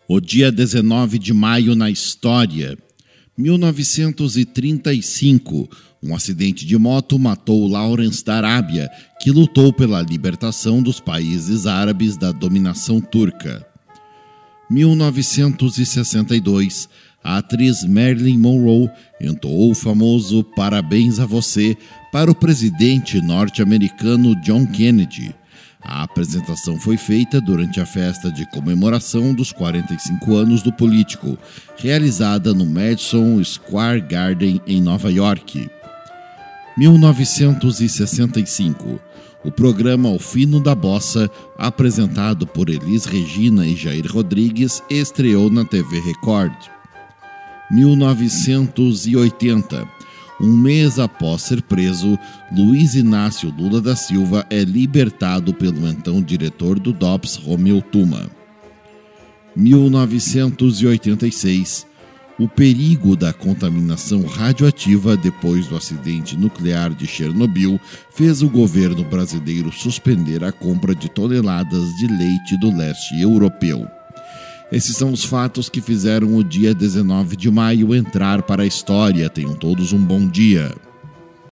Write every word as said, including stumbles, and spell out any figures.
O dia dezenove de maio na história. mil novecentos e trinta e cinco, um acidente de moto matou Lawrence da Arábia, que lutou pela libertação dos países árabes da dominação turca. mil novecentos e sessenta e dois, a atriz Marilyn Monroe entoou o famoso Parabéns a Você para o presidente norte-americano John Kennedy. A apresentação foi feita durante a festa de comemoração dos quarenta e cinco anos do político, realizada no Madison Square Garden, em Nova York. mil novecentos e sessenta e cinco. O programa O Fino da Bossa, apresentado por Elis Regina e Jair Rodrigues, estreou na T V Record. mil novecentos e oitenta. Um mês após ser preso, Luiz Inácio Lula da Silva é libertado pelo então diretor do D O P S, Romeu Tuma. mil novecentos e oitenta e seis. O perigo da contaminação radioativa depois do acidente nuclear de Chernobyl fez o governo brasileiro suspender a compra de toneladas de leite do leste europeu. Esses são os fatos que fizeram o dia dezenove de maio entrar para a história. Tenham todos um bom dia.